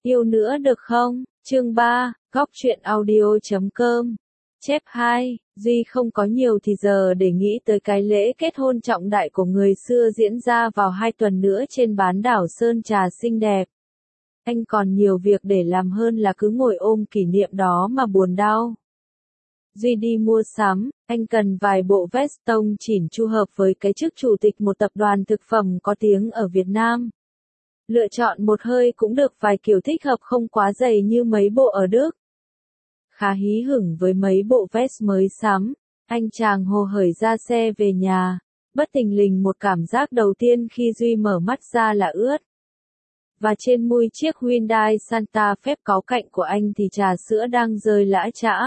Yêu nữa được không? Chương 3, Góc truyện audio.com. Chép 2, Duy không có nhiều thì giờ để nghĩ tới cái lễ kết hôn trọng đại của người xưa diễn ra vào 2 tuần nữa trên bán đảo Sơn Trà xinh đẹp. Anh còn nhiều việc để làm hơn là cứ ngồi ôm kỷ niệm đó mà buồn đau. Duy đi mua sắm, anh cần vài bộ vest tông chỉn chu hợp với cái chức chủ tịch một tập đoàn thực phẩm có tiếng ở Việt Nam. Lựa chọn một hơi cũng được vài kiểu thích hợp không quá dày như mấy bộ ở Đức. Khá hí hửng với mấy bộ vest mới sắm, anh chàng hồ hởi ra xe về nhà, bất thình lình một cảm giác đầu tiên khi Duy mở mắt ra là ướt. Và trên mui chiếc Hyundai Santa Fe cáu cạnh của anh thì trà sữa đang rơi lã chã.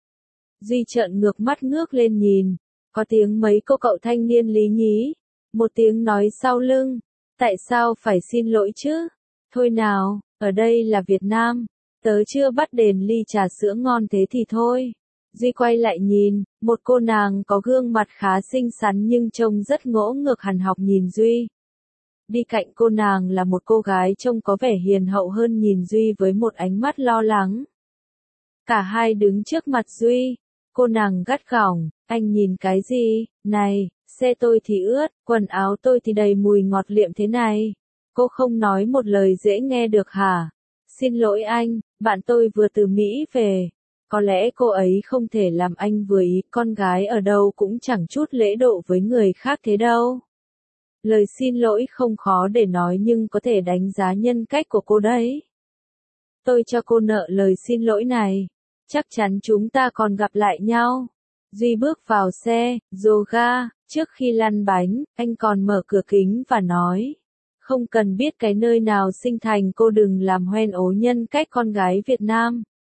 Duy trợn ngược mắt ngước lên nhìn, có tiếng mấy cô cậu thanh niên lý nhí, một tiếng nói sau lưng, tại sao phải xin lỗi chứ? Thôi nào, ở đây là Việt Nam, tớ chưa bắt đền ly trà sữa ngon thế thì thôi. Duy quay lại nhìn, một cô nàng có gương mặt khá xinh xắn nhưng trông rất ngỗ ngược hằn học nhìn Duy. Đi cạnh cô nàng là một cô gái trông có vẻ hiền hậu hơn nhìn Duy với một ánh mắt lo lắng. Cả hai đứng trước mặt Duy, cô nàng gắt gỏng, anh nhìn cái gì, này, xe tôi thì ướt, quần áo tôi thì đầy mùi ngọt liệm thế này. Cô không nói một lời dễ nghe được hả? Xin lỗi anh, bạn tôi vừa từ Mỹ về. Có lẽ cô ấy không thể làm anh vừa ý, con gái ở đâu cũng chẳng chút lễ độ với người khác thế đâu. Lời xin lỗi không khó để nói nhưng có thể đánh giá nhân cách của cô đấy. Tôi cho cô nợ lời xin lỗi này. Chắc chắn chúng ta còn gặp lại nhau. Duy bước vào xe, dồ ga, trước khi lăn bánh, anh còn mở cửa kính và nói. Không cần biết cái nơi nào sinh thành cô đừng làm hoen ố nhân cách con gái Việt Nam.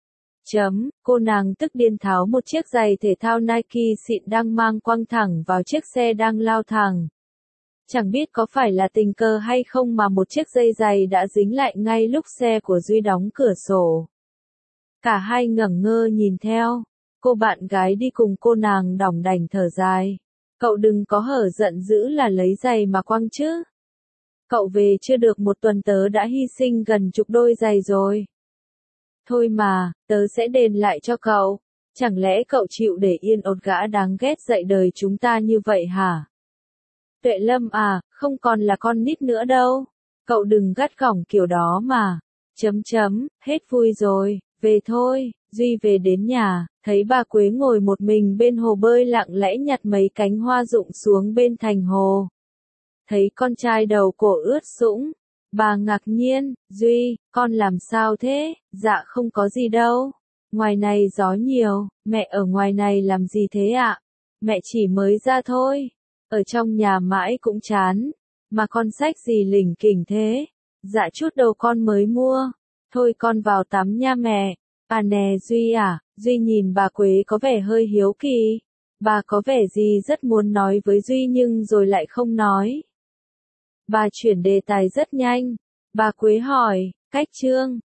Cô nàng tức điên tháo một chiếc giày thể thao Nike xịn đang mang quăng thẳng vào chiếc xe đang lao thẳng. Chẳng biết có phải là tình cờ hay không mà một chiếc dây giày đã dính lại ngay lúc xe của Duy đóng cửa sổ. Cả hai ngẩn ngơ nhìn theo, cô bạn gái đi cùng cô nàng đỏng đành thở dài. Cậu đừng có hở giận dữ là lấy giày mà quăng chứ. Cậu về chưa được một tuần tớ đã hy sinh gần chục đôi giày rồi. Thôi mà, tớ sẽ đền lại cho cậu. Chẳng lẽ cậu chịu để yên ột gã đáng ghét dạy đời chúng ta như vậy hả? Tuệ Lâm à, không còn là con nít nữa đâu. Cậu đừng gắt gỏng kiểu đó mà. Hết vui rồi, về thôi. Duy về đến nhà, thấy bà Quế ngồi một mình bên hồ bơi lặng lẽ nhặt mấy cánh hoa rụng xuống bên thành hồ. Thấy con trai đầu cổ ướt sũng, bà ngạc nhiên, Duy, con làm sao thế? Dạ không có gì đâu. Ngoài này gió nhiều, mẹ ở ngoài này làm gì thế ạ? Mẹ chỉ mới ra thôi. Ở trong nhà mãi cũng chán. Mà con xách gì lỉnh kỉnh thế? Dạ chút đầu con mới mua. Thôi con vào tắm nha mẹ. À nè Duy à, Duy nhìn bà Quế có vẻ hơi hiếu kỳ. Bà có vẻ gì rất muốn nói với Duy nhưng rồi lại không nói. Bà chuyển đề tài rất nhanh. Bà Quế hỏi, cách Trương,